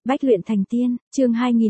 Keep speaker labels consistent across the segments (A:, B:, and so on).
A: Bách luyện thành tiên, chương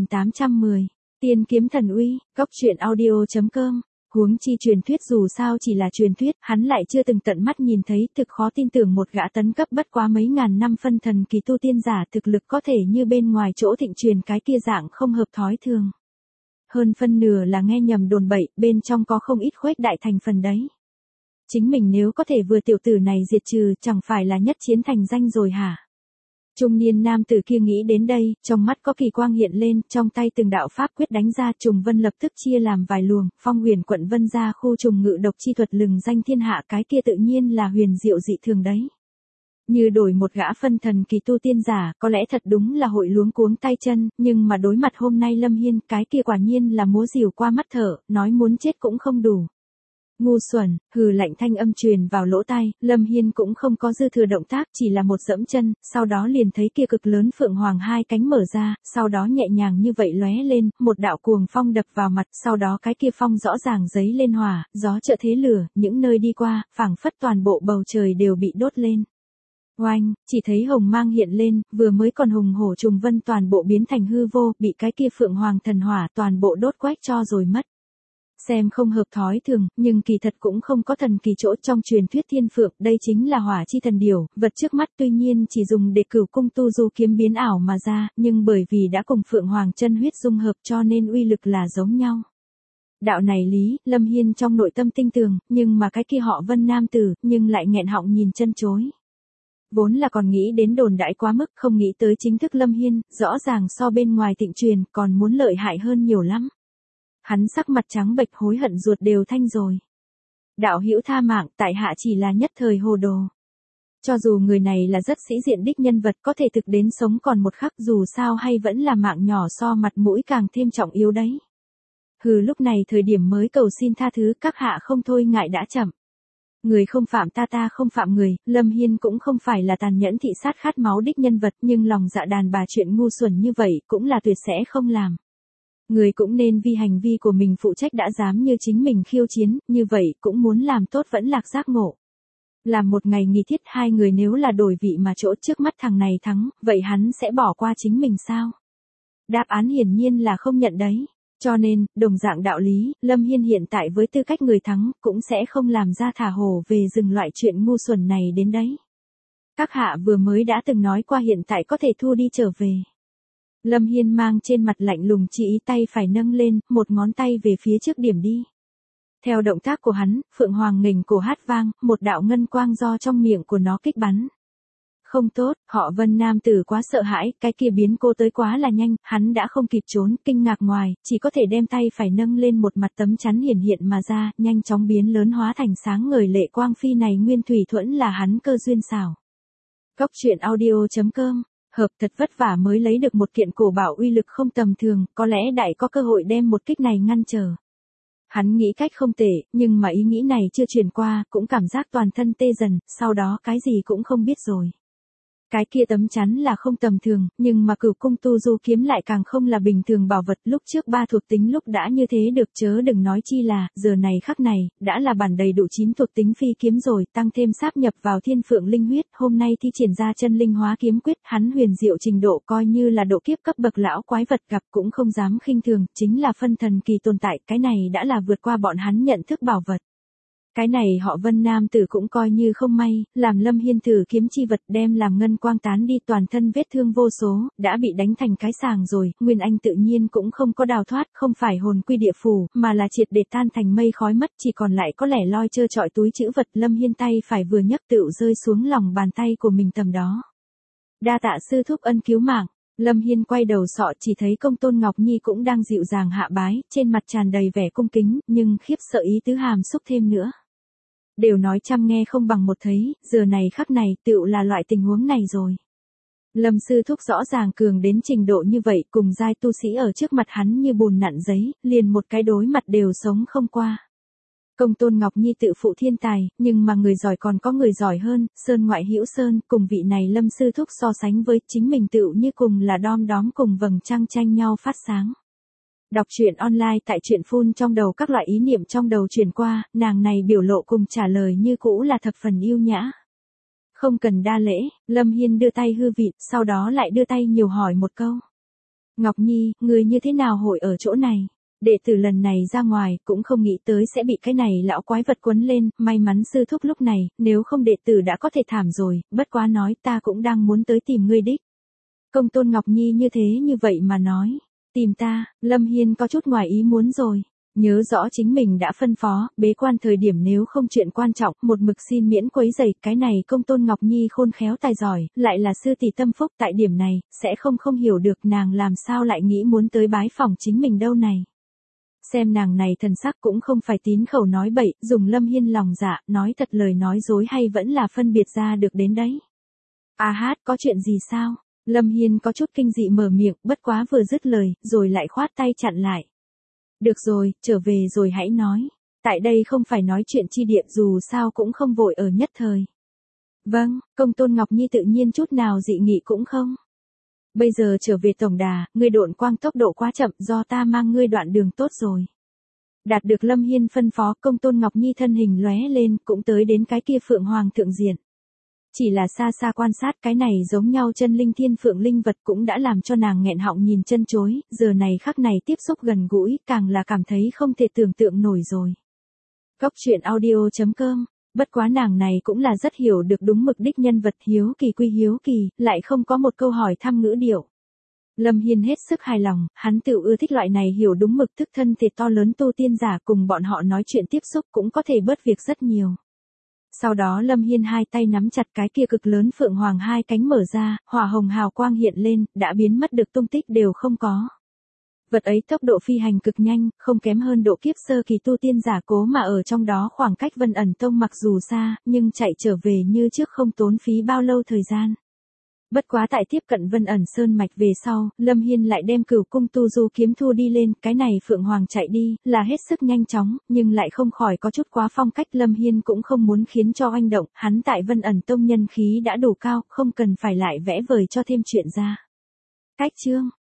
A: 2810. Tiên kiếm thần uy, góc truyện audio.com. Huống chi truyền thuyết dù sao chỉ là truyền thuyết, hắn lại chưa từng tận mắt nhìn thấy, thực khó tin tưởng một gã tấn cấp bất quá mấy ngàn năm phân thần kỳ tu tiên giả thực lực có thể như bên ngoài chỗ thịnh truyền cái kia dạng không hợp thói thường. Hơn phân nửa là nghe nhầm đồn bậy, bên trong có không ít khuếch đại thành phần đấy. Chính mình nếu có thể vừa tiểu tử này diệt trừ, chẳng phải là nhất chiến thành danh rồi hả? Trung niên nam tử kia nghĩ đến đây, trong mắt có kỳ quang hiện lên, trong tay từng đạo pháp quyết đánh ra, trùng vân lập tức chia làm vài luồng, Phong Huyền quận vân ra khu trùng ngự độc chi thuật lừng danh thiên hạ, cái kia tự nhiên là huyền diệu dị thường đấy. Như đổi một gã phân thần kỳ tu tiên giả, có lẽ thật đúng là hội luống cuống tay chân, nhưng mà đối mặt hôm nay Lâm Hiên, cái kia quả nhiên là múa rìu qua mắt thở, nói muốn chết cũng không đủ. Ngu xuẩn, hừ lạnh thanh âm truyền vào lỗ tai, Lâm Hiên cũng không có dư thừa động tác, chỉ là một dẫm chân, sau đó liền thấy kia cực lớn phượng hoàng hai cánh mở ra, sau đó nhẹ nhàng như vậy lóe lên, một đạo cuồng phong đập vào mặt, sau đó cái kia phong rõ ràng giấy lên hỏa, gió trợ thế lửa, những nơi đi qua, phảng phất toàn bộ bầu trời đều bị đốt lên. Oanh, chỉ thấy hồng mang hiện lên, vừa mới còn hùng hổ trùng vân toàn bộ biến thành hư vô, bị cái kia phượng hoàng thần hỏa toàn bộ đốt quách cho rồi mất. Xem không hợp thói thường, nhưng kỳ thật cũng không có thần kỳ chỗ trong truyền thuyết thiên phượng, đây chính là hỏa chi thần điểu, vật trước mắt tuy nhiên chỉ dùng để cửu cung tu du kiếm biến ảo mà ra, nhưng bởi vì đã cùng phượng hoàng chân huyết dung hợp cho nên uy lực là giống nhau. Đạo này lý, Lâm Hiên trong nội tâm tinh tường, nhưng mà cái kia họ Vân nam tử, nhưng lại nghẹn họng nhìn chân chối. Vốn là còn nghĩ đến đồn đại quá mức, không nghĩ tới chính thức Lâm Hiên, rõ ràng so bên ngoài thịnh truyền, còn muốn lợi hại hơn nhiều lắm. Hắn sắc mặt trắng bệch hối hận ruột đều thanh rồi. Đạo hữu tha mạng, tại hạ chỉ là nhất thời hồ đồ. Cho dù người này là rất sĩ diện đích nhân vật có thể thực đến sống còn một khắc dù sao hay vẫn là mạng nhỏ so mặt mũi càng thêm trọng yếu đấy. Hừ lúc này thời điểm mới cầu xin tha thứ các hạ không thôi ngại đã chậm. Người không phạm ta ta không phạm người, Lâm Hiên cũng không phải là tàn nhẫn thị sát khát máu đích nhân vật nhưng lòng dạ đàn bà chuyện ngu xuẩn như vậy cũng là tuyệt sẽ không làm. Người cũng nên vì hành vi của mình phụ trách đã dám như chính mình khiêu chiến, như vậy cũng muốn làm tốt vẫn lạc giác ngộ. Làm một ngày nghi thiết hai người nếu là đổi vị mà chỗ trước mắt thằng này thắng, vậy hắn sẽ bỏ qua chính mình sao? Đáp án hiển nhiên là không nhận đấy. Cho nên, đồng dạng đạo lý, Lâm Hiên hiện tại với tư cách người thắng, cũng sẽ không làm ra thả hổ về dừng loại chuyện ngu xuẩn này đến đấy. Các hạ vừa mới đã từng nói qua hiện tại có thể thu đi trở về. Lâm Hiên mang trên mặt lạnh lùng chỉ ý tay phải nâng lên, một ngón tay về phía trước điểm đi. Theo động tác của hắn, phượng hoàng nghềnh cổ hát vang, một đạo ngân quang do trong miệng của nó kích bắn. Không tốt, họ Vân nam tử quá sợ hãi, cái kia biến cô tới quá là nhanh, hắn đã không kịp trốn, kinh ngạc ngoài, chỉ có thể đem tay phải nâng lên một mặt tấm chắn hiển hiện mà ra, nhanh chóng biến lớn hóa thành sáng ngời lệ quang phi này nguyên thủy thuẫn là hắn cơ duyên xảo. Góc truyện audio.com. Hợp thật vất vả mới lấy được một kiện cổ bảo uy lực không tầm thường, có lẽ đại có cơ hội đem một kích này ngăn trở. Hắn nghĩ cách không tệ, nhưng mà ý nghĩ này chưa truyền qua, cũng cảm giác toàn thân tê dần, sau đó cái gì cũng không biết rồi. Cái kia tấm chắn là không tầm thường, nhưng mà cửu cung tu du kiếm lại càng không là bình thường bảo vật lúc trước ba thuộc tính lúc đã như thế được chớ đừng nói chi là, giờ này khắc này, đã là bản đầy đủ 9 thuộc tính phi kiếm rồi, tăng thêm sáp nhập vào thiên phượng linh huyết, hôm nay thi triển ra chân linh hóa kiếm quyết, hắn huyền diệu trình độ coi như là độ kiếp cấp bậc lão quái vật gặp cũng không dám khinh thường, chính là phân thần kỳ tồn tại, cái này đã là vượt qua bọn hắn nhận thức bảo vật. Cái này họ Vân nam tử cũng coi như không may, làm Lâm Hiên thử kiếm chi vật đem làm ngân quang tán đi toàn thân vết thương vô số, đã bị đánh thành cái sàng rồi, Nguyên Anh tự nhiên cũng không có đào thoát, không phải hồn quy địa phủ, mà là triệt để tan thành mây khói mất, chỉ còn lại có lẻ loi trơ trọi túi trữ vật. Lâm Hiên tay phải vừa nhấc tựu rơi xuống lòng bàn tay của mình tầm đó. Đa tạ sư thúc ân cứu mạng. Lâm Hiên quay đầu sọ chỉ thấy công tôn Ngọc Nhi cũng đang dịu dàng hạ bái, trên mặt tràn đầy vẻ cung kính, nhưng khiếp sợ ý tứ hàm xúc thêm nữa. Đều nói trăm nghe không bằng một thấy, giờ này khắc này tựu là loại tình huống này rồi. Lâm sư thúc rõ ràng cường đến trình độ như vậy, cùng giai tu sĩ ở trước mặt hắn như bùn nặn giấy, liền một cái đối mặt đều sống không qua. Công tôn Ngọc Nhi tự phụ thiên tài, nhưng mà người giỏi còn có người giỏi hơn, sơn ngoại hữu sơn, cùng vị này Lâm sư thúc so sánh với chính mình tựu như cùng là đom đóm cùng vầng trăng tranh nhau phát sáng. Đọc truyện online tại truyện phun trong đầu các loại ý niệm trong đầu truyền qua, nàng này biểu lộ cùng trả lời như cũ là thập phần yêu nhã. Không cần đa lễ, Lâm Hiên đưa tay hư vịt, sau đó lại đưa tay nhiều hỏi một câu. Ngọc Nhi, người như thế nào hội ở chỗ này? Đệ tử lần này ra ngoài, cũng không nghĩ tới sẽ bị cái này lão quái vật quấn lên, may mắn sư thúc lúc này, nếu không đệ tử đã có thể thảm rồi, bất quá nói ta cũng đang muốn tới tìm ngươi đích. Công tôn Ngọc Nhi như thế như vậy mà nói, tìm ta, Lâm Hiên có chút ngoài ý muốn rồi. Nhớ rõ chính mình đã phân phó, bế quan thời điểm nếu không chuyện quan trọng, một mực xin miễn quấy rầy, cái này công tôn Ngọc Nhi khôn khéo tài giỏi, lại là sư tỷ tâm phúc tại điểm này, sẽ không hiểu được nàng làm sao lại nghĩ muốn tới bái phỏng chính mình đâu này. Xem nàng này thần sắc cũng không phải tín khẩu nói bậy, dùng Lâm Hiên lòng dạ, nói thật lời nói dối hay vẫn là phân biệt ra được đến đấy. A hát, có chuyện gì sao? Lâm Hiên có chút kinh dị mở miệng, bất quá vừa dứt lời, rồi lại khoát tay chặn lại. Được rồi, trở về rồi hãy nói. Tại đây không phải nói chuyện chi địa dù sao cũng không vội ở nhất thời. Vâng, công tôn Ngọc Nhi tự nhiên chút nào dị nghị cũng không. Bây giờ trở về tổng đà, ngươi độn quang tốc độ quá chậm do ta mang ngươi đoạn đường tốt rồi. Đạt được Lâm Hiên phân phó, công tôn Ngọc Nhi thân hình lóe lên cũng tới đến cái kia phượng hoàng thượng diện. Chỉ là xa xa quan sát cái này giống nhau chân linh thiên phượng linh vật cũng đã làm cho nàng nghẹn họng nhìn chân chối, giờ này khắc này tiếp xúc gần gũi, càng là cảm thấy không thể tưởng tượng nổi rồi. Góc truyện audio.com, bất quá nàng này cũng là rất hiểu được đúng mực đích nhân vật hiếu kỳ quy hiếu kỳ, lại không có một câu hỏi thăm ngữ điệu. Lâm Hiên hết sức hài lòng, hắn tự ưa thích loại này hiểu đúng mực thức thân thể to lớn tu tiên giả cùng bọn họ nói chuyện tiếp xúc cũng có thể bớt việc rất nhiều. Sau đó Lâm Hiên hai tay nắm chặt cái kia cực lớn phượng hoàng hai cánh mở ra, hỏa hồng hào quang hiện lên, đã biến mất được tung tích đều không có. Vật ấy tốc độ phi hành cực nhanh, không kém hơn độ kiếp sơ kỳ tu tiên giả cố mà ở trong đó khoảng cách Vân Ẩn Tông mặc dù xa, nhưng chạy trở về như trước không tốn phí bao lâu thời gian. Bất quá tại tiếp cận Vân Ẩn Sơn mạch về sau, Lâm Hiên lại đem Cửu Cung Tu Du kiếm thu đi lên, cái này phượng hoàng chạy đi, là hết sức nhanh chóng, nhưng lại không khỏi có chút quá phong cách. Lâm Hiên cũng không muốn khiến cho oanh động, hắn tại Vân Ẩn Tông nhân khí đã đủ cao, không cần phải lại vẽ vời cho thêm chuyện ra. Cách chương